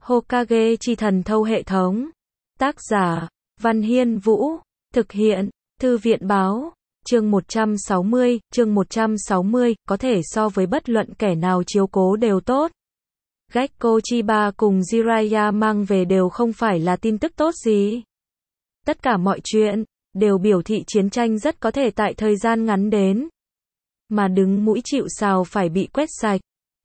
Hokage chi thần thâu hệ thống. Tác giả, Văn Hiên Vũ. Thực hiện, Thư viện Báo. Chương 160, có thể so với bất luận kẻ nào chiếu cố đều tốt. Gekko Chiba cùng Jiraiya mang về đều không phải là tin tức tốt gì. Tất cả mọi chuyện, đều biểu thị chiến tranh rất có thể tại thời gian ngắn đến. Mà đứng mũi chịu sào phải bị quét sạch.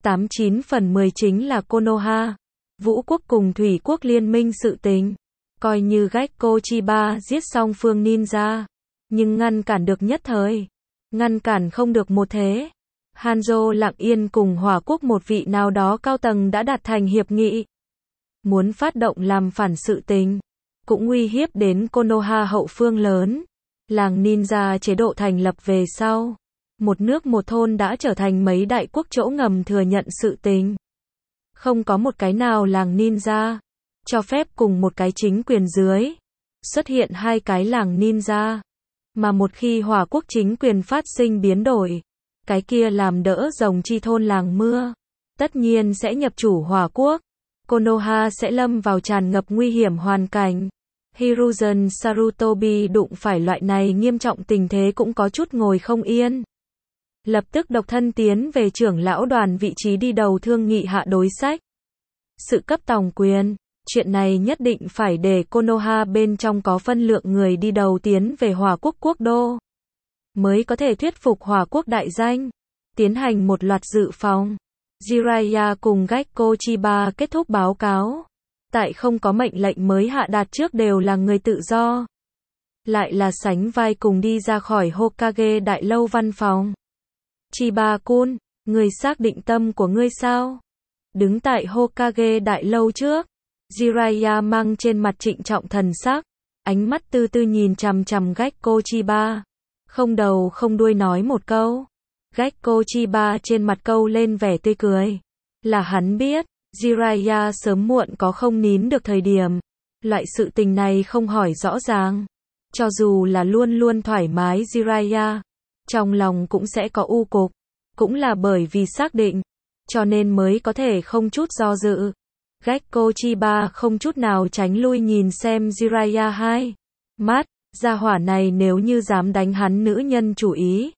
89 phần 10 chính là Konoha, Vũ quốc cùng Thủy quốc liên minh sự tình. Coi như Gekko Chiba giết xong phương ninja, nhưng ngăn cản được nhất thời, ngăn cản không được một thế. Hanzo lặng yên cùng Hỏa quốc một vị nào đó cao tầng đã đạt thành hiệp nghị, muốn phát động làm phản sự tình, cũng uy hiếp đến Konoha hậu phương lớn. Làng ninja chế độ thành lập về sau, một nước một thôn đã trở thành mấy đại quốc chỗ ngầm thừa nhận sự tình. Không có một cái nào làng ninja cho phép cùng một cái chính quyền dưới xuất hiện hai cái làng ninja. Mà một khi Hỏa quốc chính quyền phát sinh biến đổi, cái kia làm đỡ rồng chi thôn làng mưa, tất nhiên sẽ nhập chủ Hỏa quốc. Konoha sẽ lâm vào tràn ngập nguy hiểm hoàn cảnh. Hiruzen Sarutobi đụng phải loại này nghiêm trọng tình thế cũng có chút ngồi không yên. Lập tức độc thân tiến về trưởng lão đoàn vị trí đi đầu thương nghị hạ đối sách. Sự cấp tòng quyền, chuyện này nhất định phải để Konoha bên trong có phân lượng người đi đầu tiến về Hỏa quốc quốc đô, mới có thể thuyết phục Hỏa quốc đại danh, tiến hành một loạt dự phòng. Jiraiya cùng Gekko Chiba kết thúc báo cáo. Tại không có mệnh lệnh mới hạ đạt trước đều là người tự do. Lại là sánh vai cùng đi ra khỏi Hokage đại lâu văn phòng. Chiba-kun, người xác định tâm của ngươi sao? Đứng tại Hokage đại lâu trước, Jiraiya mang trên mặt trịnh trọng thần sắc, ánh mắt tư tư nhìn chằm chằm Gekko Chiba, không đầu không đuôi nói một câu. Gekko Chiba trên mặt câu lên vẻ tươi cười. Là hắn biết, Jiraiya sớm muộn có không nín được thời điểm. Loại sự tình này không hỏi rõ ràng. Cho dù là luôn luôn thoải mái Jiraiya, trong lòng cũng sẽ có u cục. Cũng là bởi vì xác định, cho nên mới có thể không chút do dự. Gekko Chiba không chút nào tránh lui nhìn xem Jiraiya hai mắt, gia hỏa này nếu như dám đánh hắn nữ nhân chủ ý.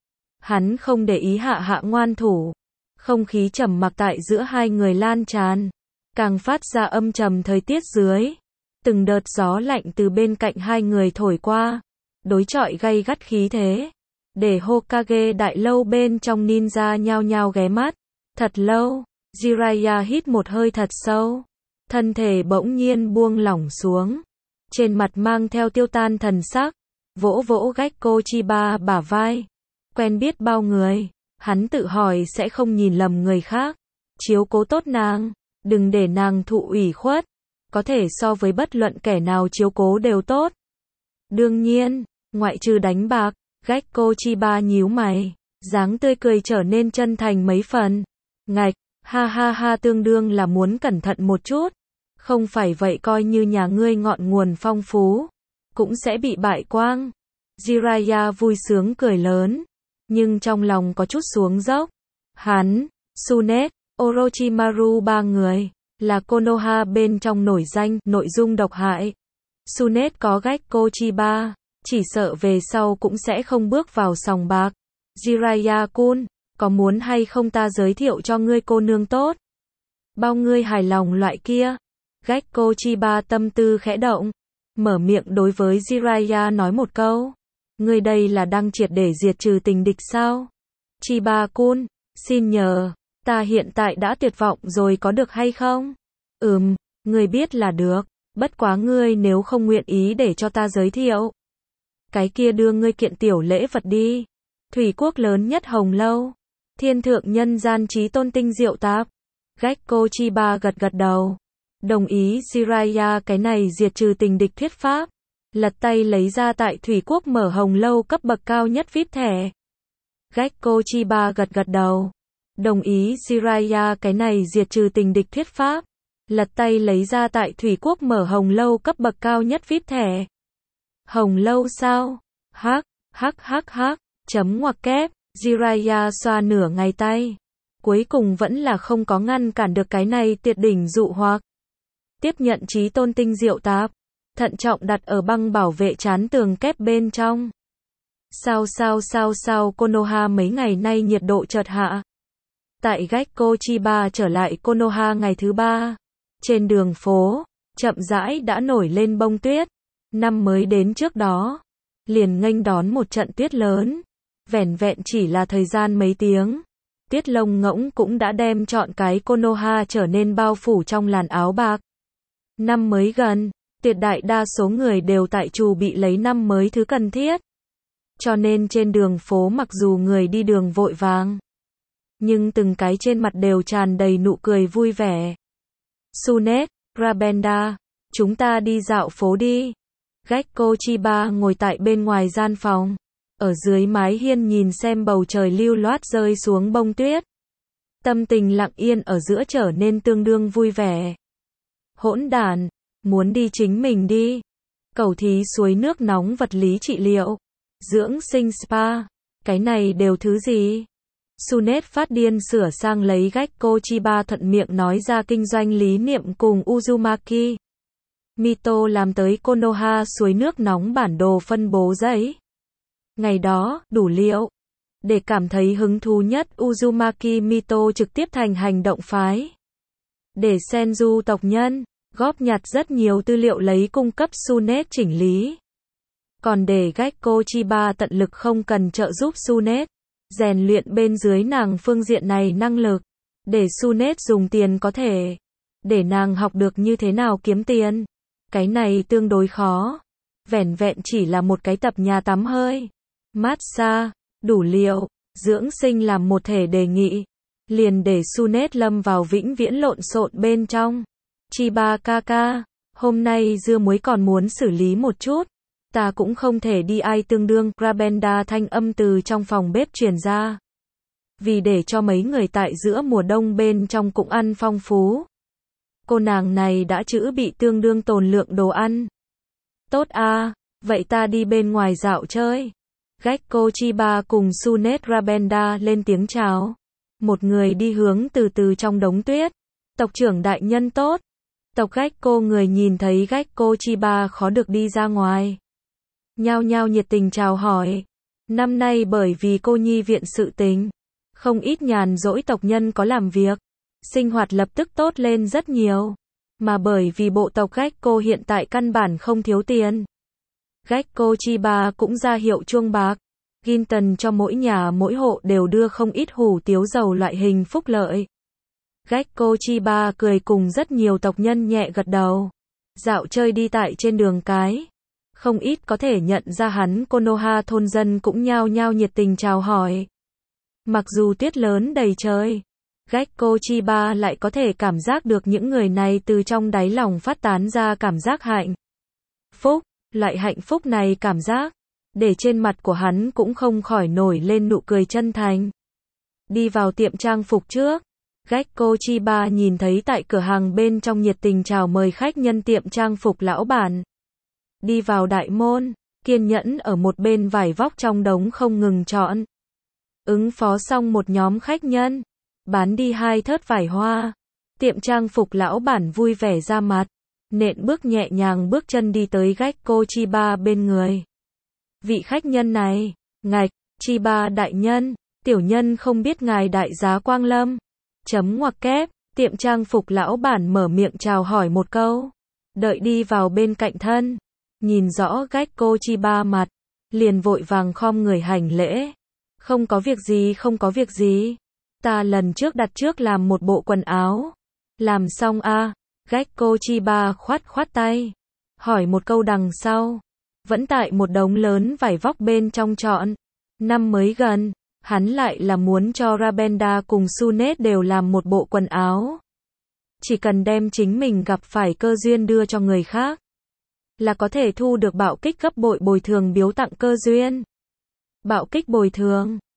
Hắn không để ý hạ ngoan thủ. Không khí trầm mặc tại giữa hai người lan tràn, càng phát ra âm trầm thời tiết dưới. Từng đợt gió lạnh từ bên cạnh hai người thổi qua, đối chọi gay gắt khí thế, để Hokage đại lâu bên trong ninja nhao nhao ghé mắt. Thật lâu, Jiraiya hít một hơi thật sâu, thân thể bỗng nhiên buông lỏng xuống, trên mặt mang theo tiêu tan thần sắc, vỗ vỗ Gekko Chiba bả vai. Quen biết bao người, hắn tự hỏi sẽ không nhìn lầm người khác, chiếu cố tốt nàng, đừng để nàng thụ ủy khuất, có thể so với bất luận kẻ nào chiếu cố đều tốt. Đương nhiên, ngoại trừ đánh bạc. Gekko Chiba nhíu mày, dáng tươi cười trở nên chân thành mấy phần. Ngạch, ha, tương đương là muốn cẩn thận một chút. Không phải vậy coi như nhà ngươi ngọn nguồn phong phú, cũng sẽ bị bại quang. Jiraiya vui sướng cười lớn, nhưng trong lòng có chút xuống dốc. Hắn, Tsunade, Orochimaru ba người, là Konoha bên trong nổi danh, nội dung độc hại. Tsunade có Gekko Chiba, chỉ sợ về sau cũng sẽ không bước vào sòng bạc. Jiraiya-kun, có muốn hay không ta giới thiệu cho ngươi cô nương tốt? Bao ngươi hài lòng loại kia? Gekko Chiba tâm tư khẽ động, mở miệng đối với Jiraiya nói một câu. Ngươi đây là đang triệt để diệt trừ tình địch sao? Chiba-kun, xin nhờ, ta hiện tại đã tuyệt vọng rồi có được hay không? Ngươi biết là được, bất quá ngươi nếu không nguyện ý để cho ta giới thiệu, cái kia đưa ngươi kiện tiểu lễ vật đi. Thủy quốc lớn nhất Hồng Lâu, thiên thượng nhân gian chí tôn tinh diệu tạp. Gekko Chiba gật đầu, đồng ý Jiraiya cái này diệt trừ tình địch thuyết pháp, lật tay lấy ra tại Thủy quốc mở Hồng Lâu cấp bậc cao nhất VIP thẻ. Gekko Chiba gật đầu, đồng ý Jiraiya cái này diệt trừ tình địch thuyết pháp, lật tay lấy ra tại Thủy quốc mở Hồng Lâu cấp bậc cao nhất VIP thẻ. Hồng Lâu sao? Hắc, chấm ngoặc kép. Jiraiya xoa nửa ngày tay, cuối cùng vẫn là không có ngăn cản được cái này tuyệt đỉnh dụ hoặc. Tiếp nhận chí tôn tinh rượu tạp, thận trọng đặt ở băng bảo vệ trán tường kép bên trong. Sao Konoha mấy ngày nay nhiệt độ chợt hạ. Tại Gecko Chiba trở lại Konoha ngày thứ 3, trên đường phố, chậm rãi đã nổi lên bông tuyết. Năm mới đến trước đó, liền nghênh đón một trận tuyết lớn. Vẻn vẹn chỉ là thời gian mấy tiếng, tuyết lông ngỗng cũng đã đem trọn cái Konoha trở nên bao phủ trong làn áo bạc. Năm mới gần, tuyệt đại đa số người đều tại chuẩn bị lấy năm mới thứ cần thiết. Cho nên trên đường phố mặc dù người đi đường vội vàng, nhưng từng cái trên mặt đều tràn đầy nụ cười vui vẻ. Tsunade, Rabenda, chúng ta đi dạo phố đi. Gecko Chiba ngồi tại bên ngoài gian phòng, ở dưới mái hiên nhìn xem bầu trời lưu loát rơi xuống bông tuyết. Tâm tình lặng yên ở giữa trở nên tương đương vui vẻ. Hỗn đản, muốn đi chính mình đi. Cầu thí suối nước nóng vật lý trị liệu, dưỡng sinh spa, cái này đều thứ gì? Tsunade phát điên sửa sang lấy Gecko Chiba thuận miệng nói ra kinh doanh lý niệm cùng Uzumaki. Mito làm tới Konoha suối nước nóng bản đồ phân bố giấy. Ngày đó, đủ liệu. Để cảm thấy hứng thú nhất Uzumaki Mito trực tiếp thành hành động phái. Để Senju tộc nhân, góp nhặt rất nhiều tư liệu lấy cung cấp Tsunade chỉnh lý. Còn để Gecko Chiba tận lực không cần trợ giúp Tsunade, rèn luyện bên dưới nàng phương diện này năng lực. Để Tsunade dùng tiền có thể. Để nàng học được như thế nào kiếm tiền. Cái này tương đối khó. Vẻn vẹn chỉ là một cái tập nhà tắm hơi, massage, đủ liệu, dưỡng sinh làm một thể đề nghị. Liền để Tsunade lâm vào vĩnh viễn lộn xộn bên trong. Chiba kaka, hôm nay dưa muối còn muốn xử lý một chút. Ta cũng không thể đi ai tương đương. Rabenda thanh âm từ trong phòng bếp truyền ra. Vì để cho mấy người tại giữa mùa đông bên trong cũng ăn phong phú. Cô nàng này đã trữ bị tương đương tồn lượng đồ ăn. Tốt à, vậy ta đi bên ngoài dạo chơi. Gecko Chiba cùng Tsunade Rabenda lên tiếng chào. Một người đi hướng từ từ trong đống tuyết. Tộc trưởng đại nhân tốt. Tộc Gecko người nhìn thấy Gecko Chiba khó được đi ra ngoài. Nhao nhao nhiệt tình chào hỏi. Năm nay bởi vì cô nhi viện sự tình, không ít nhàn rỗi tộc nhân có làm việc. Sinh hoạt lập tức tốt lên rất nhiều. Mà bởi vì bộ tộc Gecko hiện tại căn bản không thiếu tiền. Gecko Chiba cũng ra hiệu chuông bạc. Ginton cho mỗi nhà mỗi hộ đều đưa không ít hủ tiếu dầu loại hình phúc lợi. Gecko Chiba cười cùng rất nhiều tộc nhân nhẹ gật đầu. Dạo chơi đi tại trên đường cái. Không ít có thể nhận ra hắn Konoha thôn dân cũng nhao nhao nhiệt tình chào hỏi. Mặc dù tuyết lớn đầy trời, Gecko Chiba lại có thể cảm giác được những người này từ trong đáy lòng phát tán ra cảm giác hạnh phúc. Loại hạnh phúc này cảm giác, để trên mặt của hắn cũng không khỏi nổi lên nụ cười chân thành. Đi vào tiệm trang phục trước, Gecko Chiba nhìn thấy tại cửa hàng bên trong nhiệt tình chào mời khách nhân tiệm trang phục lão bản. Đi vào đại môn, kiên nhẫn ở một bên vải vóc trong đống không ngừng chọn. Ứng phó xong một nhóm khách nhân, bán đi 2 thớt vải hoa. Tiệm trang phục lão bản vui vẻ ra mặt, nện bước nhẹ nhàng bước chân đi tới Gecko Chiba bên người. Vị khách nhân này, ngạch, Chiba đại nhân, tiểu nhân không biết ngài đại giá quang lâm. Chấm ngoặc kép, tiệm trang phục lão bản mở miệng chào hỏi một câu. Đợi đi vào bên cạnh thân, nhìn rõ Gecko Chiba mặt, liền vội vàng khom người hành lễ. Không có việc gì. Ta lần trước đặt trước làm một bộ quần áo. Làm xong a? Gecko Chiba khoát tay. Hỏi một câu đằng sau. Vẫn tại một đống lớn vải vóc bên trong chọn. Năm mới gần, hắn lại là muốn cho Rabenda cùng Tsunade đều làm một bộ quần áo. Chỉ cần đem chính mình gặp phải cơ duyên đưa cho người khác, là có thể thu được bạo kích gấp bội bồi thường biếu tặng cơ duyên. Bạo kích bồi thường,